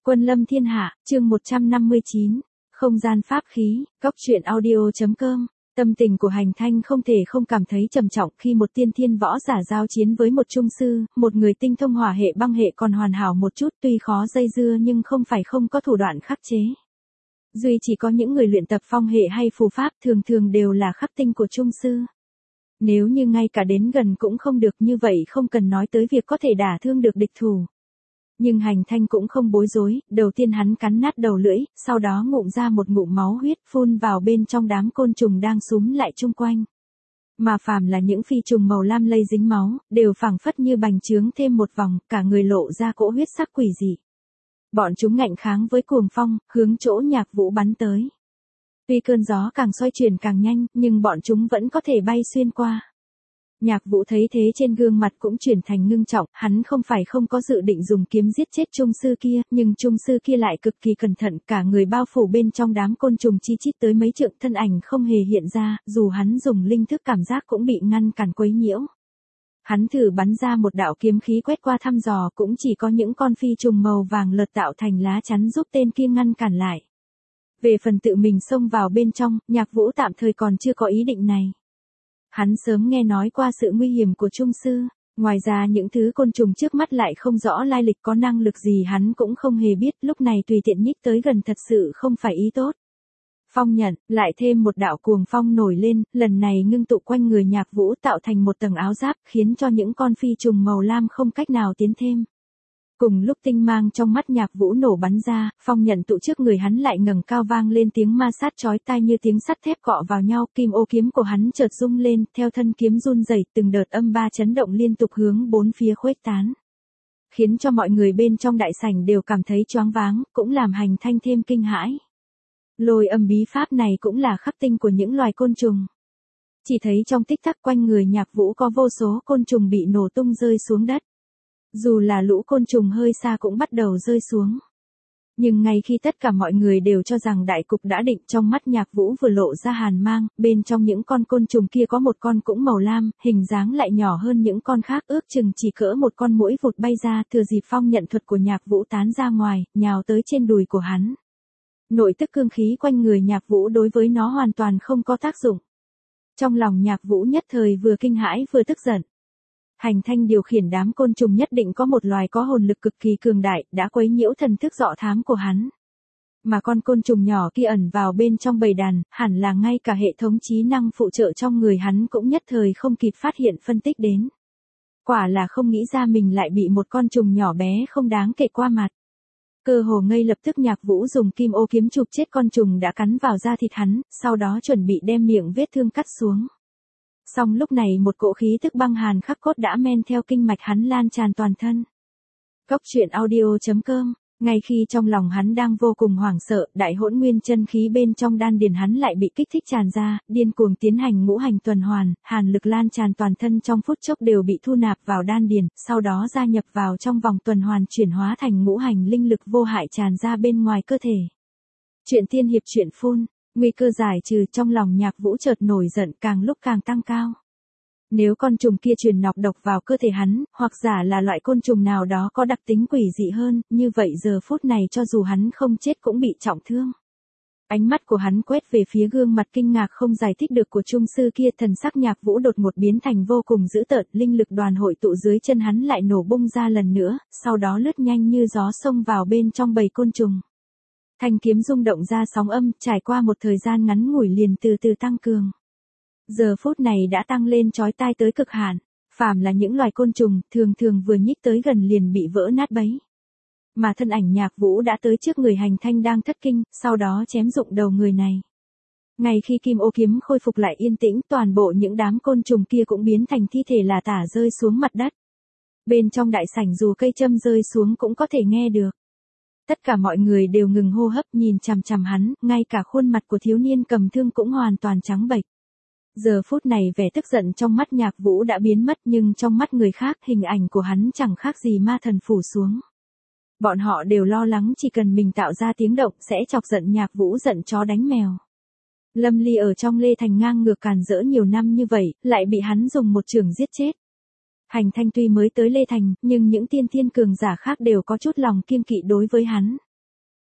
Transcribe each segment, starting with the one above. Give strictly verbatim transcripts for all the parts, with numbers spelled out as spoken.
Quân lâm thiên hạ, chương một trăm năm mươi chín, không gian pháp khí, góc truyện audio.com. Tâm tình của Hành Thanh không thể không cảm thấy trầm trọng khi một tiên thiên võ giả giao chiến với một trung sư, một người tinh thông hỏa hệ băng hệ còn hoàn hảo một chút, tuy khó dây dưa nhưng không phải không có thủ đoạn khắc chế. Duy chỉ có những người luyện tập phong hệ hay phù pháp thường thường đều là khắc tinh của trung sư. Nếu như ngay cả đến gần cũng không được như vậy không cần nói tới việc có thể đả thương được địch thủ. Nhưng Hành Thanh cũng không bối rối, đầu tiên hắn cắn nát đầu lưỡi, sau đó ngụm ra một ngụm máu huyết phun vào bên trong đám côn trùng đang súm lại chung quanh. Mà phàm là những phi trùng màu lam lây dính máu, đều phảng phất như bành trướng thêm một vòng, cả người lộ ra cỗ huyết sắc quỷ dị. Bọn chúng ngạnh kháng với cuồng phong, hướng chỗ Nhạc Vũ bắn tới. Tuy cơn gió càng xoay chuyển càng nhanh, nhưng bọn chúng vẫn có thể bay xuyên qua. Nhạc Vũ thấy thế trên gương mặt cũng chuyển thành ngưng trọng, hắn không phải không có dự định dùng kiếm giết chết trung sư kia, nhưng trung sư kia lại cực kỳ cẩn thận, cả người bao phủ bên trong đám côn trùng chi chít tới mấy trượng, thân ảnh không hề hiện ra, dù hắn dùng linh thức cảm giác cũng bị ngăn cản quấy nhiễu. Hắn thử bắn ra một đạo kiếm khí quét qua thăm dò, cũng chỉ có những con phi trùng màu vàng lợt tạo thành lá chắn giúp tên kia ngăn cản lại. Về phần tự mình xông vào bên trong, Nhạc Vũ tạm thời còn chưa có ý định này. Hắn sớm nghe nói qua sự nguy hiểm của trung sư, ngoài ra những thứ côn trùng trước mắt lại không rõ lai lịch có năng lực gì hắn cũng không hề biết, lúc này tùy tiện nhích tới gần thật sự không phải ý tốt. Phong nhận, lại thêm một đạo cuồng phong nổi lên, lần này ngưng tụ quanh người Nhạc Vũ tạo thành một tầng áo giáp, khiến cho những con phi trùng màu lam không cách nào tiến thêm. Cùng lúc tinh mang trong mắt Nhạc Vũ nổ bắn ra, phong nhận tụ trước người hắn lại ngẩng cao vang lên tiếng ma sát chói tai như tiếng sắt thép cọ vào nhau, kim ô kiếm của hắn chợt rung lên, theo thân kiếm run rẩy, từng đợt âm ba chấn động liên tục hướng bốn phía khuếch tán. Khiến cho mọi người bên trong đại sảnh đều cảm thấy choáng váng, cũng làm Hành Thanh thêm kinh hãi. Lôi âm bí pháp này cũng là khắc tinh của những loài côn trùng. Chỉ thấy trong tích tắc quanh người Nhạc Vũ có vô số côn trùng bị nổ tung rơi xuống đất. Dù là lũ côn trùng hơi xa cũng bắt đầu rơi xuống. Nhưng ngay khi tất cả mọi người đều cho rằng đại cục đã định, trong mắt Nhạc Vũ vừa lộ ra hàn mang, bên trong những con côn trùng kia có một con cũng màu lam, hình dáng lại nhỏ hơn những con khác, ước chừng chỉ cỡ một con muỗi vụt bay ra, thừa dịp phong nhận thuật của Nhạc Vũ tán ra ngoài, nhào tới trên đùi của hắn. Nội tức cương khí quanh người Nhạc Vũ đối với nó hoàn toàn không có tác dụng. Trong lòng Nhạc Vũ nhất thời vừa kinh hãi vừa tức giận. Hành Thanh điều khiển đám côn trùng nhất định có một loài có hồn lực cực kỳ cường đại, đã quấy nhiễu thần thức dọ thám của hắn. Mà con côn trùng nhỏ kia ẩn vào bên trong bầy đàn, hẳn là ngay cả hệ thống trí năng phụ trợ trong người hắn cũng nhất thời không kịp phát hiện phân tích đến. Quả là không nghĩ ra mình lại bị một con trùng nhỏ bé không đáng kể qua mặt. Cơ hồ ngay lập tức Nhạc Vũ dùng kim ô kiếm chụp chết con trùng đã cắn vào da thịt hắn, sau đó chuẩn bị đem miệng vết thương cắt xuống. Song lúc này một cỗ khí tức băng hàn khắc cốt đã men theo kinh mạch hắn lan tràn toàn thân. Góc truyện audio.com, ngay khi trong lòng hắn đang vô cùng hoảng sợ, đại hỗn nguyên chân khí bên trong đan điền hắn lại bị kích thích tràn ra, điên cuồng tiến hành ngũ hành tuần hoàn, hàn lực lan tràn toàn thân trong phút chốc đều bị thu nạp vào đan điền, sau đó gia nhập vào trong vòng tuần hoàn chuyển hóa thành ngũ hành linh lực vô hại tràn ra bên ngoài cơ thể. Truyện tiên hiệp truyện phun. Nguy cơ giải trừ, trong lòng Nhạc Vũ chợt nổi giận càng lúc càng tăng cao. Nếu con trùng kia truyền nọc độc vào cơ thể hắn, hoặc giả là loại côn trùng nào đó có đặc tính quỷ dị hơn, như vậy giờ phút này cho dù hắn không chết cũng bị trọng thương. Ánh mắt của hắn quét về phía gương mặt kinh ngạc không giải thích được của trung sư kia, thần sắc Nhạc Vũ đột ngột biến thành vô cùng dữ tợn, linh lực đoàn hội tụ dưới chân hắn lại nổ bung ra lần nữa, sau đó lướt nhanh như gió xông vào bên trong bầy côn trùng. Thanh kiếm rung động ra sóng âm, trải qua một thời gian ngắn ngủi liền từ từ tăng cường. Giờ phút này đã tăng lên chói tai tới cực hạn, phàm là những loài côn trùng, thường thường vừa nhích tới gần liền bị vỡ nát bấy. Mà thân ảnh Nhạc Vũ đã tới trước người Hành Thanh đang thất kinh, sau đó chém rụng đầu người này. Ngay khi kim ô kiếm khôi phục lại yên tĩnh, toàn bộ những đám côn trùng kia cũng biến thành thi thể là tả rơi xuống mặt đất. Bên trong đại sảnh dù cây châm rơi xuống cũng có thể nghe được. Tất cả mọi người đều ngừng hô hấp nhìn chằm chằm hắn, ngay cả khuôn mặt của thiếu niên cầm thương cũng hoàn toàn trắng bệch. Giờ phút này vẻ tức giận trong mắt Nhạc Vũ đã biến mất, nhưng trong mắt người khác hình ảnh của hắn chẳng khác gì ma thần phủ xuống. Bọn họ đều lo lắng chỉ cần mình tạo ra tiếng động sẽ chọc giận Nhạc Vũ giận chó đánh mèo. Lâm Ly ở trong Lê Thành ngang ngược càn rỡ nhiều năm như vậy, lại bị hắn dùng một chưởng giết chết. Hành Thanh tuy mới tới Lê Thành, nhưng những tiên thiên cường giả khác đều có chút lòng kiêng kỵ đối với hắn.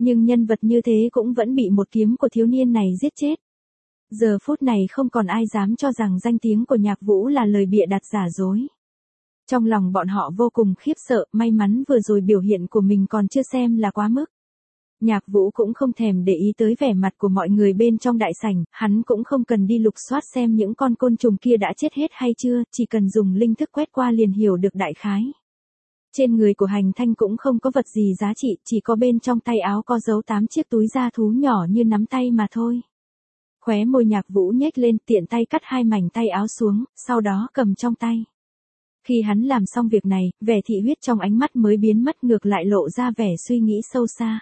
Nhưng nhân vật như thế cũng vẫn bị một kiếm của thiếu niên này giết chết. Giờ phút này không còn ai dám cho rằng danh tiếng của Nhạc Vũ là lời bịa đặt giả dối. Trong lòng bọn họ vô cùng khiếp sợ, may mắn vừa rồi biểu hiện của mình còn chưa xem là quá mức. Nhạc Vũ cũng không thèm để ý tới vẻ mặt của mọi người bên trong đại sảnh, hắn cũng không cần đi lục soát xem những con côn trùng kia đã chết hết hay chưa, chỉ cần dùng linh thức quét qua liền hiểu được đại khái. Trên người của Hành Thanh cũng không có vật gì giá trị, chỉ có bên trong tay áo có giấu tám chiếc túi da thú nhỏ như nắm tay mà thôi. Khóe môi Nhạc Vũ nhếch lên, tiện tay cắt hai mảnh tay áo xuống, sau đó cầm trong tay. Khi hắn làm xong việc này, vẻ thị huyết trong ánh mắt mới biến mất, ngược lại lộ ra vẻ suy nghĩ sâu xa.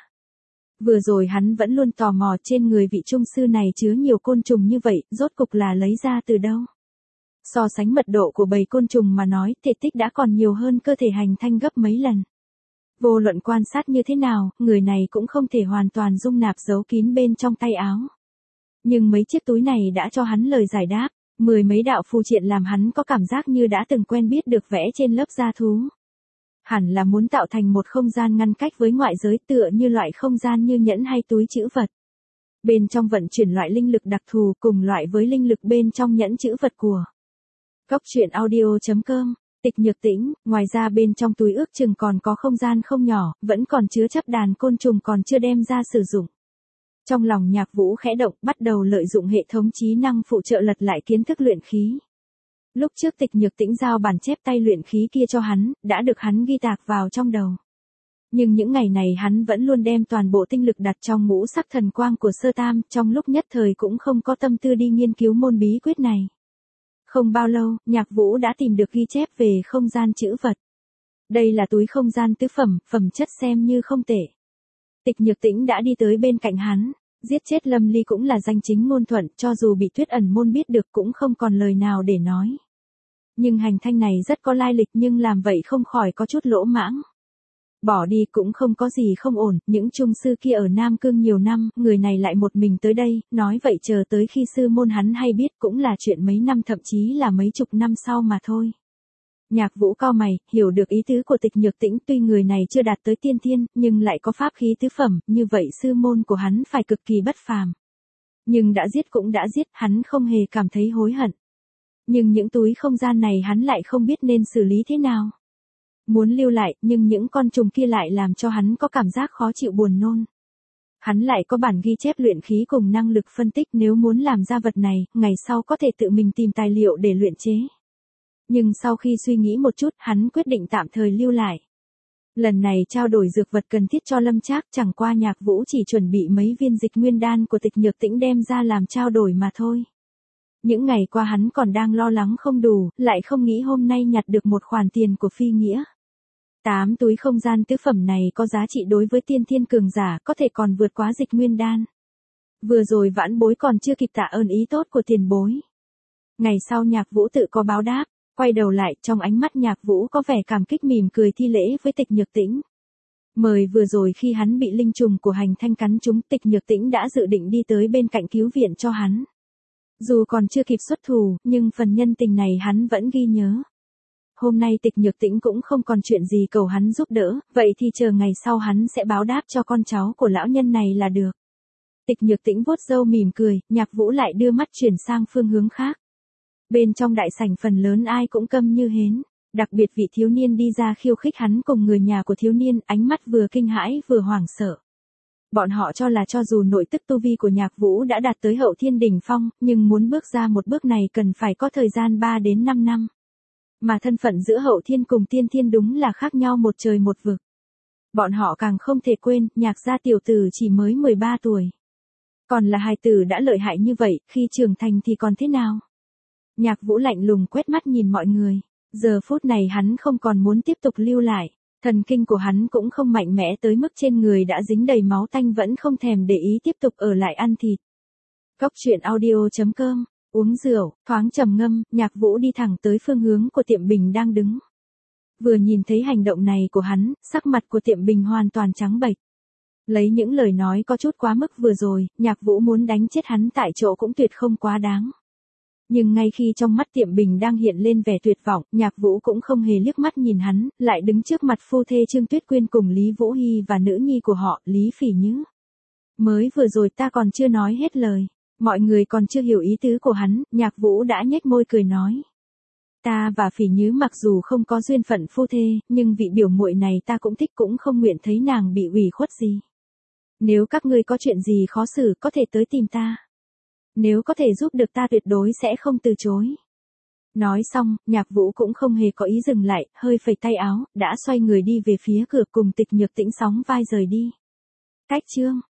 Vừa rồi hắn vẫn luôn tò mò trên người vị trung sư này chứa nhiều côn trùng như vậy, rốt cục là lấy ra từ đâu. So sánh mật độ của bầy côn trùng mà nói, thể tích đã còn nhiều hơn cơ thể Hành Thanh gấp mấy lần. Vô luận quan sát như thế nào, người này cũng không thể hoàn toàn dung nạp giấu kín bên trong tay áo. Nhưng mấy chiếc túi này đã cho hắn lời giải đáp, mười mấy đạo phù triện làm hắn có cảm giác như đã từng quen biết được vẽ trên lớp da thú. Hẳn là muốn tạo thành một không gian ngăn cách với ngoại giới, tựa như loại không gian như nhẫn hay túi trữ vật. Bên trong vận chuyển loại linh lực đặc thù cùng loại với linh lực bên trong nhẫn trữ vật của Cốc truyện audio chấm com. Tịch Nhược Tĩnh, ngoài ra bên trong túi ước chừng còn có không gian không nhỏ, vẫn còn chứa chấp đàn côn trùng còn chưa đem ra sử dụng. Trong lòng Nhạc Vũ khẽ động, bắt đầu lợi dụng hệ thống trí năng phụ trợ lật lại kiến thức luyện khí. Lúc trước Tịch Nhược Tĩnh giao bản chép tay luyện khí kia cho hắn, đã được hắn ghi tạc vào trong đầu. Nhưng những ngày này hắn vẫn luôn đem toàn bộ tinh lực đặt trong ngũ sắc thần quang của Sơ Tam, trong lúc nhất thời cũng không có tâm tư đi nghiên cứu môn bí quyết này. Không bao lâu, Nhạc Vũ đã tìm được ghi chép về không gian trữ vật. Đây là túi không gian tứ phẩm, phẩm chất xem như không tệ. Tịch Nhược Tĩnh đã đi tới bên cạnh hắn, giết chết Lâm Ly cũng là danh chính ngôn thuận, cho dù bị Tuyết Ẩn môn biết được cũng không còn lời nào để nói. Nhưng Hành Thanh này rất có lai lịch, nhưng làm vậy không khỏi có chút lỗ mãng. Bỏ đi cũng không có gì không ổn, những trung sư kia ở Nam Cương nhiều năm, người này lại một mình tới đây, nói vậy chờ tới khi sư môn hắn hay biết cũng là chuyện mấy năm thậm chí là mấy chục năm sau mà thôi. Nhạc Vũ cau mày, hiểu được ý tứ của Tịch Nhược Tĩnh, tuy người này chưa đạt tới tiên thiên, nhưng lại có pháp khí tứ phẩm, như vậy sư môn của hắn phải cực kỳ bất phàm. Nhưng đã giết cũng đã giết, hắn không hề cảm thấy hối hận. Nhưng những túi không gian này hắn lại không biết nên xử lý thế nào. Muốn lưu lại, nhưng những con trùng kia lại làm cho hắn có cảm giác khó chịu buồn nôn. Hắn lại có bản ghi chép luyện khí cùng năng lực phân tích, nếu muốn làm ra vật này, ngày sau có thể tự mình tìm tài liệu để luyện chế. Nhưng sau khi suy nghĩ một chút, hắn quyết định tạm thời lưu lại. Lần này trao đổi dược vật cần thiết cho Lâm Trác, chẳng qua Nhạc Vũ chỉ chuẩn bị mấy viên dịch nguyên đan của Tịch Nhược Tĩnh đem ra làm trao đổi mà thôi. Những ngày qua hắn còn đang lo lắng không đủ, lại không nghĩ hôm nay nhặt được một khoản tiền của Phi Nghĩa. Tám túi không gian tứ phẩm này có giá trị đối với tiên thiên cường giả, có thể còn vượt quá dịch nguyên đan. Vừa rồi vãn bối còn chưa kịp tạ ơn ý tốt của tiền bối. Ngày sau Nhạc Vũ tự có báo đáp, quay đầu lại, trong ánh mắt Nhạc Vũ có vẻ cảm kích mỉm cười thi lễ với Tịch Nhược Tĩnh. Mời vừa rồi khi hắn bị linh trùng của Hành Thanh cắn trúng, Tịch Nhược Tĩnh đã dự định đi tới bên cạnh cứu viện cho hắn. Dù còn chưa kịp xuất thủ, nhưng phần nhân tình này hắn vẫn ghi nhớ. Hôm nay Tịch Nhược Tĩnh cũng không còn chuyện gì cầu hắn giúp đỡ, vậy thì chờ ngày sau hắn sẽ báo đáp cho con cháu của lão nhân này là được. Tịch Nhược Tĩnh vuốt râu mỉm cười, Nhạc Vũ lại đưa mắt chuyển sang phương hướng khác. Bên trong đại sảnh phần lớn ai cũng câm như hến, đặc biệt vị thiếu niên đi ra khiêu khích hắn cùng người nhà của thiếu niên, ánh mắt vừa kinh hãi vừa hoảng sợ. Bọn họ cho là cho dù nội tức tu vi của Nhạc Vũ đã đạt tới hậu thiên đỉnh phong, nhưng muốn bước ra một bước này cần phải có thời gian ba đến năm năm. Mà thân phận giữa hậu thiên cùng tiên thiên đúng là khác nhau một trời một vực. Bọn họ càng không thể quên, Nhạc gia tiểu tử chỉ mới mười ba tuổi. Còn là hài tử đã lợi hại như vậy, khi trưởng thành thì còn thế nào? Nhạc Vũ lạnh lùng quét mắt nhìn mọi người. Giờ phút này hắn không còn muốn tiếp tục lưu lại. Thần kinh của hắn cũng không mạnh mẽ tới mức trên người đã dính đầy máu tanh vẫn không thèm để ý tiếp tục ở lại ăn thịt. Cốc truyện audio chấm com. Uống rượu, thoáng trầm ngâm, Nhạc Vũ đi thẳng tới phương hướng của Tiệm Bình đang đứng. Vừa nhìn thấy hành động này của hắn, sắc mặt của Tiệm Bình hoàn toàn trắng bệch. Lấy những lời nói có chút quá mức vừa rồi, Nhạc Vũ muốn đánh chết hắn tại chỗ cũng tuyệt không quá đáng. Nhưng ngay khi trong mắt Tiệm Bình đang hiện lên vẻ tuyệt vọng, Nhạc Vũ cũng không hề liếc mắt nhìn hắn, lại đứng trước mặt phu thê Trương Tuyết Quyên cùng Lý Vũ Hy và nữ nhi của họ, Lý Phỉ Nhứ. Mới vừa rồi ta còn chưa nói hết lời. Mọi người còn chưa hiểu ý tứ của hắn, Nhạc Vũ đã nhếch môi cười nói. Ta và Phỉ Nhứ mặc dù không có duyên phận phu thê, nhưng vị biểu muội này ta cũng thích, cũng không nguyện thấy nàng bị ủy khuất gì. Nếu các ngươi có chuyện gì khó xử có thể tới tìm ta. Nếu có thể giúp được ta tuyệt đối sẽ không từ chối. Nói xong, Nhạc Vũ cũng không hề có ý dừng lại, hơi phẩy tay áo, đã xoay người đi về phía cửa cùng Tịch Nhược Tĩnh sóng vai rời đi. Cách chương